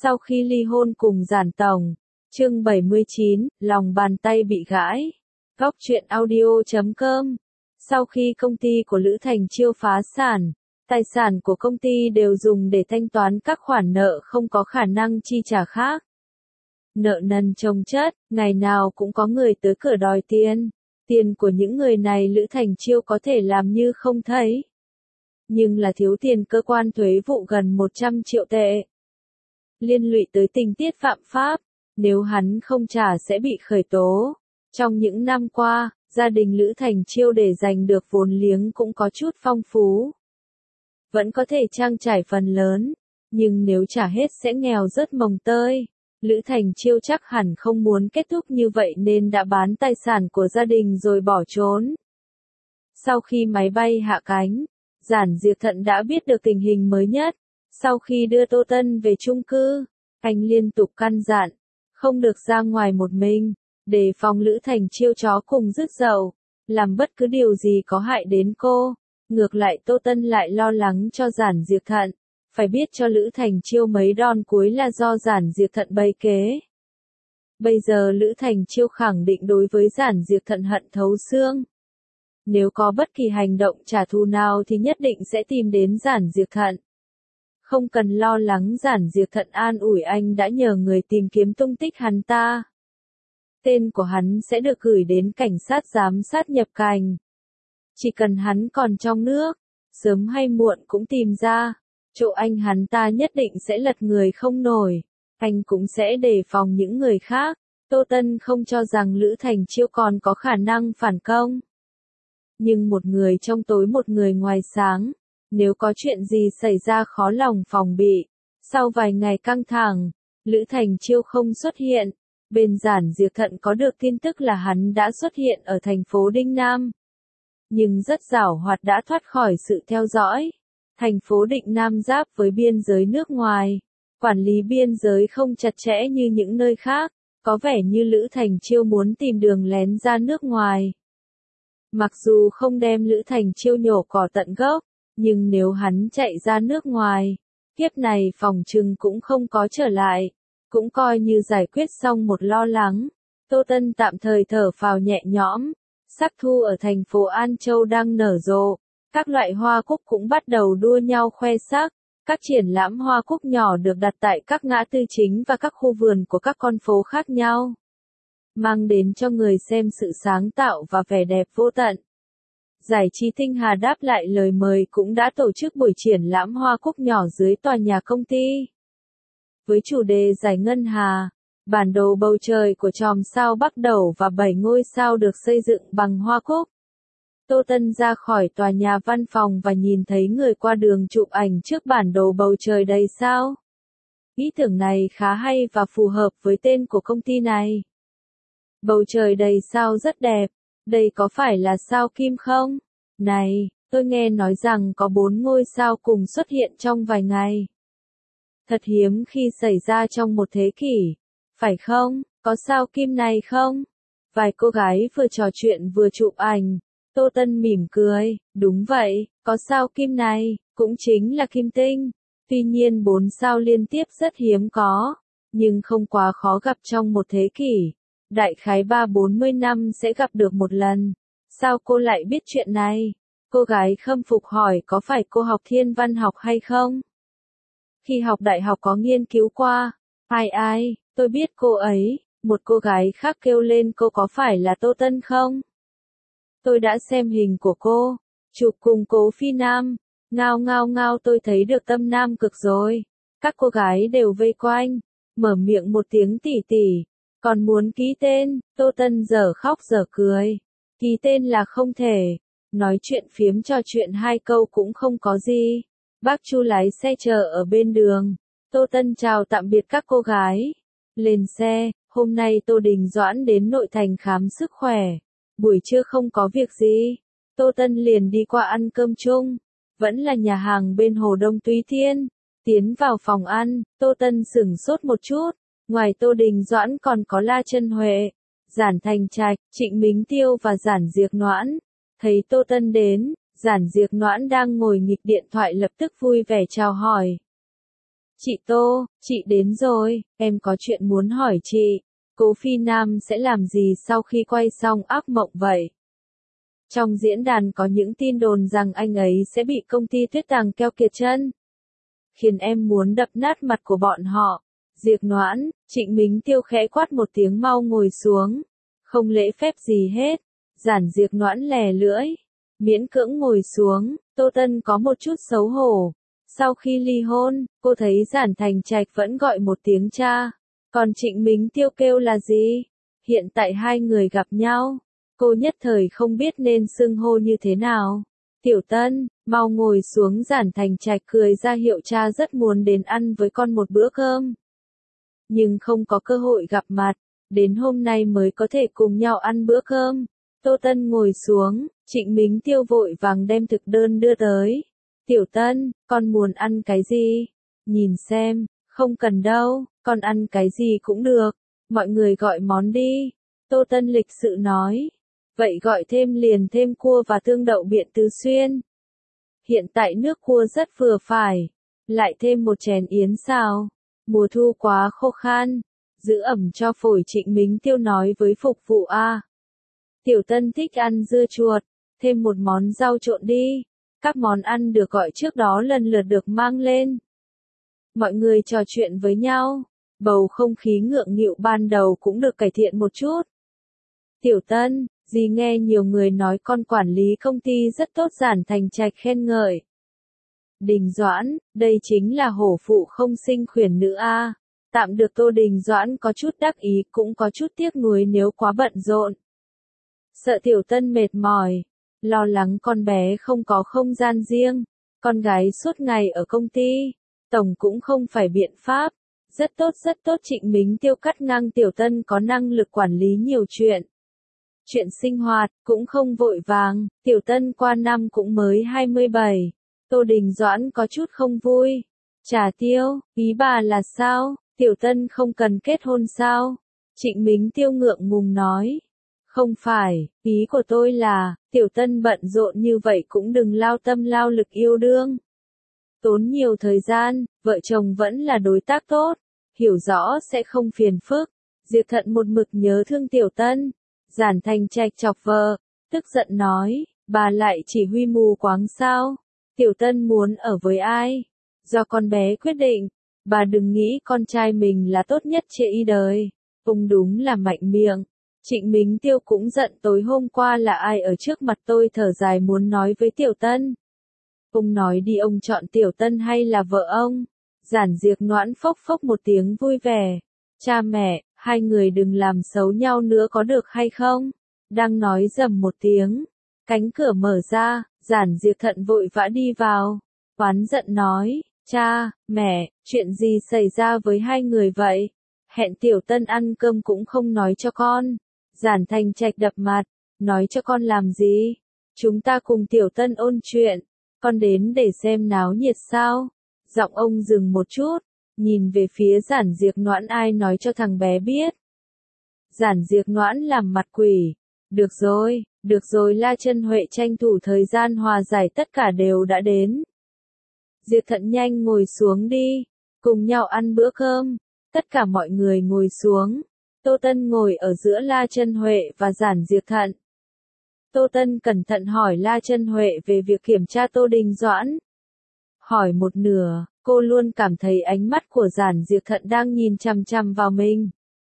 Sau khi ly hôn cùng Giản Tổng, chương 79, lòng bàn tay bị gãi. Góc truyện audio.com. Sau khi công ty của Lữ Thành Chiêu phá sản, tài sản của công ty đều dùng để thanh toán các khoản nợ không có khả năng chi trả khác. Nợ nần chồng chất, ngày nào cũng có người tới cửa đòi tiền. Tiền của những người này Lữ Thành Chiêu có thể làm như không thấy. Nhưng là thiếu tiền cơ quan thuế vụ gần 100 triệu tệ. Liên lụy tới tình tiết phạm pháp, nếu hắn không trả sẽ bị khởi tố. Trong những năm qua, gia đình Lữ Thành Chiêu để giành được vốn liếng cũng có chút phong phú. Vẫn có thể trang trải phần lớn, nhưng nếu trả hết sẽ nghèo rất mồng tơi. Lữ Thành Chiêu chắc hẳn không muốn kết thúc như vậy nên đã bán tài sản của gia đình rồi bỏ trốn. Sau khi máy bay hạ cánh, Giản Diệp Thận đã biết được tình hình mới nhất. Sau khi đưa Tô Tân về chung cư, anh liên tục căn dặn, không được ra ngoài một mình, để phòng Lữ Thành Chiêu chó cùng rứt dậu, làm bất cứ điều gì có hại đến cô. Ngược lại Tô Tân lại lo lắng cho Giản Diệp Thận, phải biết cho Lữ Thành Chiêu mấy đòn cuối là do Giản Diệp Thận bày kế. Bây giờ Lữ Thành Chiêu khẳng định đối với Giản Diệp Thận hận thấu xương. Nếu có bất kỳ hành động trả thù nào thì nhất định sẽ tìm đến Giản Diệp Thận. Không cần lo lắng, Giản Diệp Thận an ủi anh đã nhờ người tìm kiếm tung tích hắn ta. Tên của hắn sẽ được gửi đến cảnh sát giám sát nhập cảnh. Chỉ cần hắn còn trong nước, sớm hay muộn cũng tìm ra. Chỗ anh hắn ta nhất định sẽ lật người không nổi. Anh cũng sẽ đề phòng những người khác. Tô Tân không cho rằng Lữ Thành Chiêu còn có khả năng phản công. Nhưng một người trong tối một người ngoài sáng. Nếu có chuyện gì xảy ra khó lòng phòng bị. Sau vài ngày căng thẳng, Lữ Thành Chiêu không xuất hiện. Bên Giản Diệp Thận có được tin tức là hắn đã xuất hiện ở thành phố Đinh Nam. Nhưng rất giàu hoạt đã thoát khỏi sự theo dõi. Thành phố Định Nam giáp với biên giới nước ngoài. Quản lý biên giới không chặt chẽ như những nơi khác. Có vẻ như Lữ Thành Chiêu muốn tìm đường lén ra nước ngoài. Mặc dù không đem Lữ Thành Chiêu nhổ cỏ tận gốc. Nhưng nếu hắn chạy ra nước ngoài, kiếp này phòng trừng cũng không có trở lại, cũng coi như giải quyết xong một lo lắng. Tô Tân tạm thời thở phào nhẹ nhõm, sắc thu ở thành phố An Châu đang nở rộ, các loại hoa cúc cũng bắt đầu đua nhau khoe sắc, các triển lãm hoa cúc nhỏ được đặt tại các ngã tư chính và các khu vườn của các con phố khác nhau, mang đến cho người xem sự sáng tạo và vẻ đẹp vô tận. Giải trí Tinh Hà đáp lại lời mời cũng đã tổ chức buổi triển lãm hoa cúc nhỏ dưới tòa nhà công ty. Với chủ đề Giải Ngân Hà, bản đồ bầu trời của chòm sao Bắc Đẩu và 7 ngôi sao được xây dựng bằng hoa cúc. Tô Tân ra khỏi tòa nhà văn phòng và nhìn thấy người qua đường chụp ảnh trước bản đồ bầu trời đầy sao. Ý tưởng này khá hay và phù hợp với tên của công ty này. Bầu trời đầy sao rất đẹp. Đây có phải là sao Kim không? Này, tôi nghe nói rằng có 4 ngôi sao cùng xuất hiện trong vài ngày. Thật hiếm khi xảy ra trong một thế kỷ. Phải không? Có sao Kim này không? Vài cô gái vừa trò chuyện vừa chụp ảnh. Tô Tân mỉm cười. Đúng vậy, có sao Kim này, cũng chính là Kim Tinh. Tuy nhiên 4 sao liên tiếp rất hiếm có. Nhưng không quá khó gặp trong một thế kỷ. Đại khái 30-40 năm sẽ gặp được một lần. Sao cô lại biết chuyện này? Cô gái khâm phục hỏi có phải cô học thiên văn học hay không? Khi học đại học có nghiên cứu qua. Ai, tôi biết cô ấy. Một cô gái khác kêu lên cô có phải là Tô Tân không? Tôi đã xem hình của cô. Chụp cùng Cố Phi Nam. Ngao tôi thấy được tâm nam cực rồi. Các cô gái đều vây quanh. Mở miệng một tiếng tỉ tỉ. Còn muốn ký tên, Tô Tân dở khóc dở cười. Ký tên là không thể. Nói chuyện phiếm trò chuyện 2 câu cũng không có gì. Bác Chu lái xe chờ ở bên đường. Tô Tân chào tạm biệt các cô gái. Lên xe, hôm nay Tô Đình Doãn đến nội thành khám sức khỏe. Buổi trưa không có việc gì. Tô Tân liền đi qua ăn cơm chung. Vẫn là nhà hàng bên Hồ Đông Túy Thiên. Tiến vào phòng ăn, Tô Tân sửng sốt một chút. Ngoài Tô Đình Doãn còn có La Chân Huệ, Giản Thành Trạch, Trịnh Mính Tiêu và Giản Diệp Noãn. Thấy Tô Tân đến, Giản Diệp Noãn đang ngồi nghịch điện thoại lập tức vui vẻ chào hỏi. Chị Tô, chị đến rồi, em có chuyện muốn hỏi chị. Cố Phi Nam sẽ làm gì sau khi quay xong ác mộng vậy? Trong diễn đàn có những tin đồn rằng anh ấy sẽ bị công ty Tuyết Tàng keo kiệt chân, khiến em muốn đập nát mặt của bọn họ. Diệp Noãn, Trịnh Mính Tiêu khẽ quát một tiếng mau ngồi xuống. Không lễ phép gì hết. Giản Diệp Noãn lè lưỡi, miễn cưỡng ngồi xuống. Tô Tân có một chút xấu hổ. Sau khi ly hôn, cô thấy Giản Thành Trạch vẫn gọi một tiếng cha. Còn Trịnh Mính Tiêu kêu là gì? Hiện tại hai người gặp nhau, cô nhất thời không biết nên xưng hô như thế nào. Tiểu Tân, mau ngồi xuống. Giản Thành Trạch cười ra hiệu cha rất muốn đến ăn với con một bữa cơm. Nhưng không có cơ hội gặp mặt, đến hôm nay mới có thể cùng nhau ăn bữa cơm. Tô Tân ngồi xuống, Trịnh Mính Tiêu vội vàng đem thực đơn đưa tới. Tiểu Tân, con muốn ăn cái gì? Nhìn xem, không cần đâu, con ăn cái gì cũng được, mọi người gọi món đi. Tô Tân lịch sự nói. Vậy gọi thêm liền thêm cua và tương đậu Biện Tứ Xuyên. Hiện tại nước cua rất vừa phải. Lại thêm một chén yến xào. Mùa thu quá khô khan, giữ ẩm cho phổi. Trịnh Mính Tiêu nói với phục vụ A. Tiểu Tân thích ăn dưa chuột, thêm một món rau trộn đi. Các món ăn được gọi trước đó lần lượt được mang lên. Mọi người trò chuyện với nhau, bầu không khí ngượng nghịu ban đầu cũng được cải thiện một chút. Tiểu Tân, dì nghe nhiều người nói con quản lý công ty rất tốt. Giản Thành Trạch khen ngợi. Đình Doãn, đây chính là hổ phụ không sinh khuyển nữ a. Tạm được. Tô Đình Doãn có chút đắc ý cũng có chút tiếc nuối nếu quá bận rộn. Sợ Tiểu Tân mệt mỏi, lo lắng con bé không có không gian riêng, con gái suốt ngày ở công ty, tổng cũng không phải biện pháp. Rất tốt. Trịnh Mính Tiêu cắt ngang. Tiểu Tân có năng lực quản lý nhiều chuyện. Chuyện sinh hoạt cũng không vội vàng, Tiểu Tân qua năm cũng mới 27. Tô Đình Doãn có chút không vui. Trà Tiêu, ý bà là sao? Tiểu Tân không cần kết hôn sao? Trịnh Mính Tiêu ngượng ngùng nói. Không phải, ý của tôi là, Tiểu Tân bận rộn như vậy cũng đừng lao tâm lao lực yêu đương. Tốn nhiều thời gian, vợ chồng vẫn là đối tác tốt, hiểu rõ sẽ không phiền phức. Diệp Thận một mực nhớ thương Tiểu Tân. Giản Thành Trạch chọc vợ, tức giận nói, bà lại chỉ huy mù quáng sao? Tiểu Tân muốn ở với ai? Do con bé quyết định, bà đừng nghĩ con trai mình là tốt nhất trên đời. Ông đúng là mạnh miệng. Trịnh Mính Tiêu cũng giận. Tối hôm qua là ai ở trước mặt tôi thở dài muốn nói với Tiểu Tân? Ông nói đi, ông chọn Tiểu Tân hay là vợ ông? Giản Diệp Noãn phốc phốc một tiếng vui vẻ. Cha mẹ, hai người đừng làm xấu nhau nữa có được hay không? Đang nói rầm một tiếng, cánh cửa mở ra, Giản Diệp Thận vội vã đi vào. Oán giận nói, cha, mẹ, chuyện gì xảy ra với hai người vậy? Hẹn Tiểu Tân ăn cơm cũng không nói cho con. Giản Thành Trạch đập mặt, nói cho con làm gì? Chúng ta cùng Tiểu Tân ôn chuyện, con đến để xem náo nhiệt sao? Giọng ông dừng một chút, nhìn về phía Giản Diệp Noãn. Ai nói cho thằng bé biết? Giản Diệp Noãn làm mặt quỷ. Được rồi. La Chân Huệ tranh thủ thời gian hòa giải. Tất cả đều đã đến. Diệp Thận nhanh ngồi xuống đi, cùng nhau ăn bữa cơm. Tất cả mọi người ngồi xuống. Tô Tân ngồi ở giữa La Chân Huệ và Giản Diệp Thận. Tô Tân cẩn thận hỏi La Chân Huệ về việc kiểm tra Tô Đình Doãn. Hỏi một nửa, cô luôn cảm thấy ánh mắt của Giản Diệp Thận đang nhìn chằm chằm vào mình.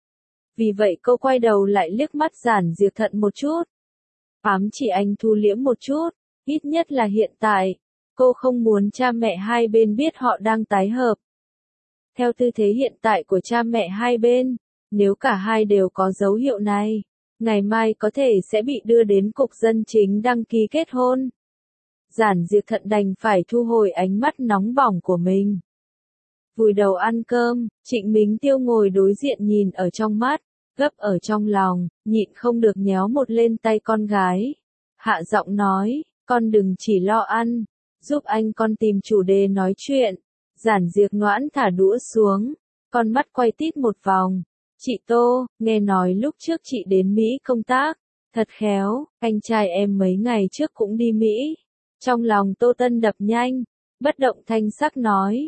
Vì vậy cô quay đầu lại liếc mắt Giản Diệp Thận một chút. Ám chỉ anh thu liễm một chút, ít nhất là hiện tại. Cô không muốn cha mẹ hai bên biết họ đang tái hợp. Theo tư thế hiện tại của cha mẹ hai bên, nếu cả hai đều có dấu hiệu này, ngày mai có thể sẽ bị đưa đến cục dân chính đăng ký kết hôn. Giản Diệp Thận đành phải thu hồi ánh mắt nóng bỏng của mình. Vùi đầu ăn cơm, Trịnh Mính Tiêu ngồi đối diện nhìn ở trong mắt, gấp ở trong lòng, nhịn không được nhéo một lên tay con gái. Hạ giọng nói, con đừng chỉ lo ăn, giúp anh con tìm chủ đề nói chuyện. Giản Diệp Noãn thả đũa xuống, con mắt quay tít một vòng. Chị Tô, nghe nói lúc trước chị đến Mỹ công tác, thật khéo, anh trai em mấy ngày trước cũng đi Mỹ. Trong lòng Tô Tân đập nhanh, bất động thanh sắc nói.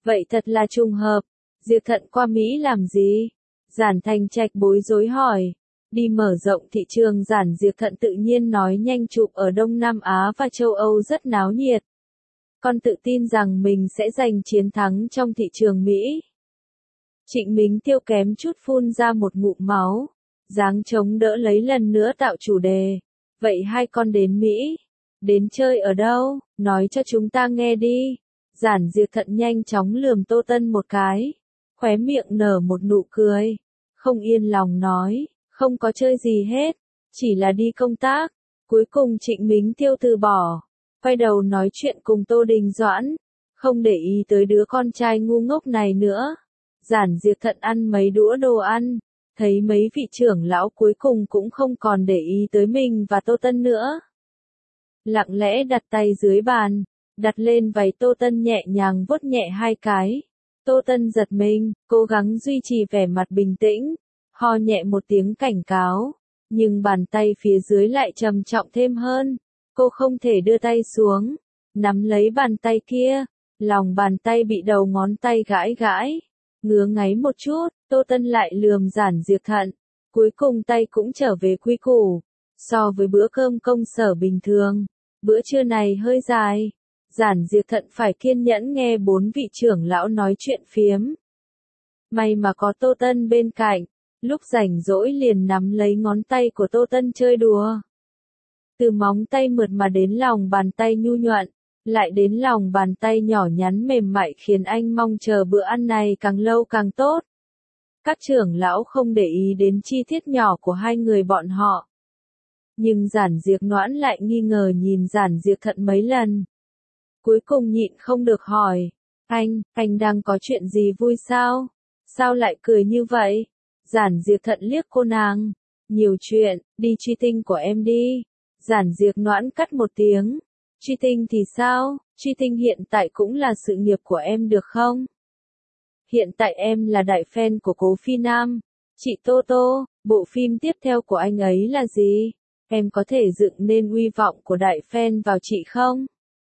Vậy thật là trùng hợp. Diệp Thận qua Mỹ làm gì? Giản Thành Trạch bối rối hỏi. Đi mở rộng thị trường. Diệp Thận tự nhiên nói nhanh, chụp ở Đông Nam Á và châu Âu rất náo nhiệt. Con tự tin rằng mình sẽ giành chiến thắng trong thị trường Mỹ. Trịnh Mính Tiêu kém chút phun ra một ngụm máu. Dáng chống đỡ lấy lần nữa tạo chủ đề. Vậy hai con đến Mỹ. Đến chơi ở đâu? Nói cho chúng ta nghe đi. Diệp Thận nhanh chóng lườm Tô Tân một cái. Khóe miệng nở một nụ cười. Không yên lòng nói. Không có chơi gì hết. Chỉ là đi công tác. Cuối cùng Trịnh Mính Tiêu từ bỏ. Quay đầu nói chuyện cùng Tô Đình Doãn. Không để ý tới đứa con trai ngu ngốc này nữa. Diệp Thận ăn mấy đũa đồ ăn. Thấy mấy vị trưởng lão cuối cùng cũng không còn để ý tới mình và Tô Tân nữa. Lặng lẽ đặt tay dưới bàn. Đặt lên váy Tô Tân nhẹ nhàng vuốt nhẹ hai cái. Tô Tân giật mình, cố gắng duy trì vẻ mặt bình tĩnh. Ho nhẹ một tiếng cảnh cáo. Nhưng bàn tay phía dưới lại trầm trọng thêm hơn. Cô không thể đưa tay xuống. Nắm lấy bàn tay kia. Lòng bàn tay bị đầu ngón tay gãi gãi. Ngứa ngáy một chút, Tô Tân lại lườm Diệp Thận. Cuối cùng tay cũng trở về quy củ. So với bữa cơm công sở bình thường, bữa trưa này hơi dài. Diệp Thận phải kiên nhẫn nghe 4 vị trưởng lão nói chuyện phiếm. May mà có Tô Tân bên cạnh, lúc rảnh rỗi liền nắm lấy ngón tay của Tô Tân chơi đùa. Từ móng tay mượt mà đến lòng bàn tay nhu nhuận, lại đến lòng bàn tay nhỏ nhắn mềm mại, khiến anh mong chờ bữa ăn này càng lâu càng tốt. Các trưởng lão không để ý đến chi tiết nhỏ của hai người bọn họ. Nhưng Diệp Noãn lại nghi ngờ nhìn Diệp Thận mấy lần. Cuối cùng nhịn không được hỏi. Anh đang có chuyện gì vui sao? Sao lại cười như vậy? Diệp Thận liếc cô nàng. Nhiều chuyện, đi truy tinh của em đi. Diệp Noãn cắt một tiếng. Truy tinh thì sao? Truy tinh hiện tại cũng là sự nghiệp của em được không? Hiện tại em là đại fan của Cố Phi Nam. Chị Tô Tô, bộ phim tiếp theo của anh ấy là gì? Em có thể dựng nên uy vọng của đại fan vào chị không?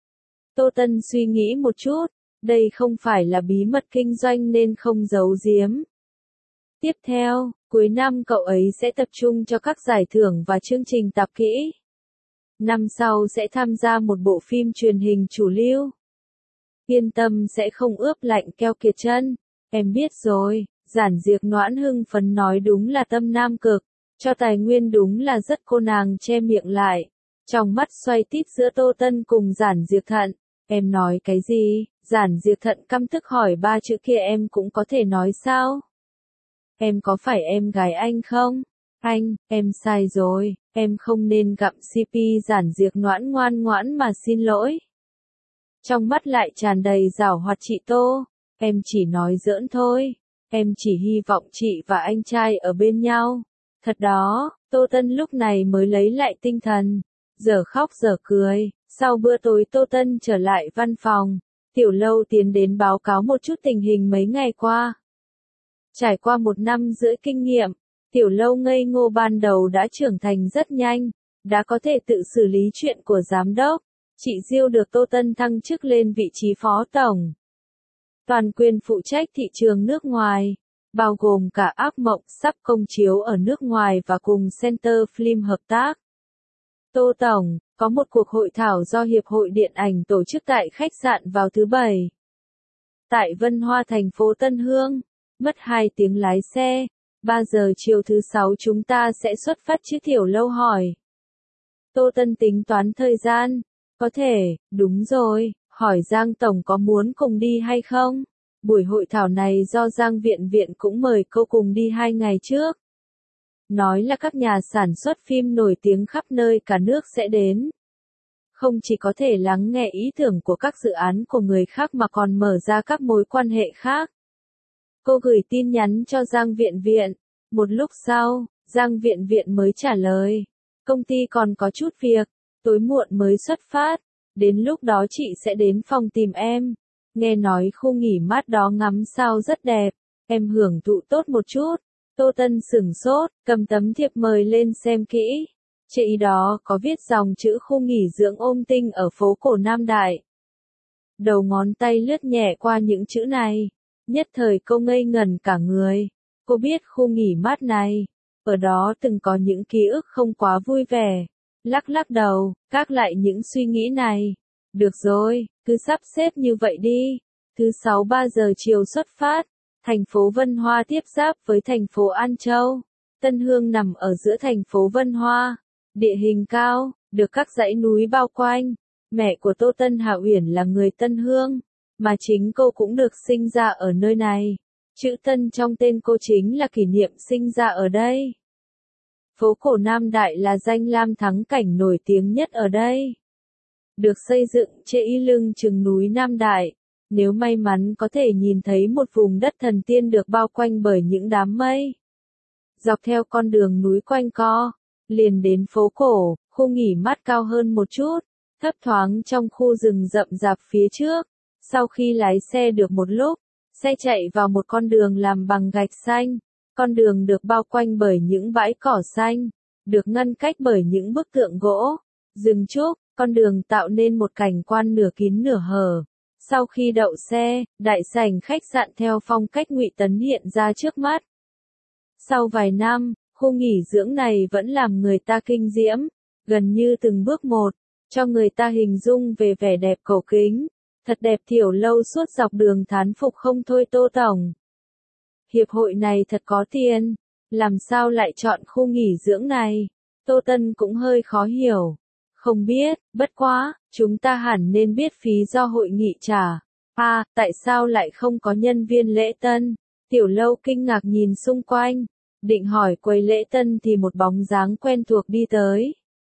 Tô Tân suy nghĩ một chút. Đây không phải là bí mật kinh doanh nên không giấu giếm. Tiếp theo, cuối năm cậu ấy sẽ tập trung cho các giải thưởng và chương trình tập kỹ. Năm sau sẽ tham gia một bộ phim truyền hình chủ lưu. Yên tâm, sẽ không ướp lạnh keo kiệt chân. Em biết rồi. Diệp Noãn hưng phấn nói, đúng là tâm nam cực. Cho tài nguyên đúng là rất. Cô nàng che miệng lại. Trong mắt xoay tít giữa Tô Tân cùng Diệp Thận. Em nói cái gì? Diệp Thận căm tức hỏi, 3 chữ kia em cũng có thể nói sao? Em có phải em gái anh không? Em sai rồi, em không nên gặm CP. Diệp Noãn ngoan ngoãn mà xin lỗi. Trong mắt lại tràn đầy giảo hoạt, chị Tô, em chỉ nói giỡn thôi. Em chỉ hy vọng chị và anh trai ở bên nhau. Thật đó. Tô Tân lúc này mới lấy lại tinh thần. Giờ khóc giờ cười. Sau bữa tối Tô Tân trở lại văn phòng. Tiểu Lâu tiến đến báo cáo một chút tình hình mấy ngày qua. Trải qua 1 năm rưỡi kinh nghiệm, Tiểu Lâu ngây ngô ban đầu đã trưởng thành rất nhanh, đã có thể tự xử lý chuyện của giám đốc. Chị Diêu được Tô Tân thăng chức lên vị trí phó tổng. Toàn quyền phụ trách thị trường nước ngoài, bao gồm cả Ác Mộng sắp công chiếu ở nước ngoài và cùng Center Film hợp tác. Tô Tổng, có một cuộc hội thảo do Hiệp hội Điện ảnh tổ chức tại khách sạn vào thứ Bảy. Tại Vân Hoa thành phố Tân Hương, mất 2 tiếng lái xe, 3 giờ chiều thứ 6 chúng ta sẽ xuất phát chứ? Tiểu Lâu hỏi. Tô Tân tính toán thời gian. Có thể, đúng rồi, hỏi Giang Tổng có muốn cùng đi hay không? Buổi hội thảo này do Giang Viện cũng mời cô cùng đi 2 ngày trước. Nói là các nhà sản xuất phim nổi tiếng khắp nơi cả nước sẽ đến. Không chỉ có thể lắng nghe ý tưởng của các dự án của người khác mà còn mở ra các mối quan hệ khác. Cô gửi tin nhắn cho Giang Viện. Một lúc sau, Giang Viện mới trả lời. Công ty còn có chút việc, tối muộn mới xuất phát. Đến lúc đó chị sẽ đến phòng tìm em. Nghe nói khu nghỉ mát đó ngắm sao rất đẹp. Em hưởng thụ tốt một chút. Tô Tân sửng sốt, cầm tấm thiệp mời lên xem kỹ. Trên đó có viết dòng chữ khu nghỉ dưỡng Ôm Tinh ở phố cổ Nam Đại. Đầu ngón tay lướt nhẹ qua những chữ này. Nhất thời cô ngây ngẩn cả người. Cô biết khu nghỉ mát này, ở đó từng có những ký ức không quá vui vẻ. Lắc lắc đầu, gác lại những suy nghĩ này. Được rồi, cứ sắp xếp như vậy đi. Thứ 6 3 giờ chiều xuất phát. Thành phố Vân Hoa tiếp giáp với thành phố An Châu. Tân Hương nằm ở giữa thành phố Vân Hoa. Địa hình cao, được các dãy núi bao quanh. Mẹ của Tô Tân Hà Uyển là người Tân Hương, mà chính cô cũng được sinh ra ở nơi này. Chữ Tân trong tên cô chính là kỷ niệm sinh ra ở đây. Phố cổ Nam Đại là danh lam thắng cảnh nổi tiếng nhất ở đây. Được xây dựng trên lưng chừng núi Nam Đại. Nếu may mắn có thể nhìn thấy một vùng đất thần tiên được bao quanh bởi những đám mây. Dọc theo con đường núi quanh co, liền đến phố cổ, khu nghỉ mát cao hơn một chút, thấp thoáng trong khu rừng rậm rạp phía trước. Sau khi lái xe được một lúc, xe chạy vào một con đường làm bằng gạch xanh. Con đường được bao quanh bởi những bãi cỏ xanh, được ngăn cách bởi những bức tượng gỗ, rừng trúc. Con đường tạo nên một cảnh quan nửa kín nửa hở. Sau khi đậu xe, đại sảnh khách sạn theo phong cách Ngụy Tấn hiện ra trước mắt. Sau vài năm, khu nghỉ dưỡng này vẫn làm người ta kinh diễm, gần như từng bước một, cho người ta hình dung về vẻ đẹp cổ kính. Thật đẹp. Tiểu Lâu suốt dọc đường thán phục không thôi Tô tổng. Hiệp hội này thật có tiền, làm sao lại chọn khu nghỉ dưỡng này? Tô Tân cũng hơi khó hiểu. Không biết, bất quá, chúng ta hẳn nên biết phí do hội nghị trả. À, tại sao lại không có nhân viên lễ tân? Tiểu Lâu kinh ngạc nhìn xung quanh, định hỏi quầy lễ tân thì một bóng dáng quen thuộc đi tới.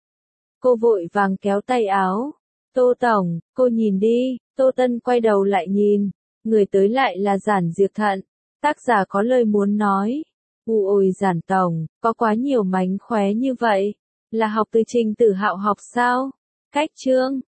Cô vội vàng kéo tay áo. Tô tổng, cô nhìn đi. Tô Tân quay đầu lại nhìn, người tới lại là Giản Diệp Thận. Tác giả có lời muốn nói. Ôi Giản tổng, có quá nhiều mánh khóe như vậy. Là học từ Trình Tử Hạo học sao? Cách chương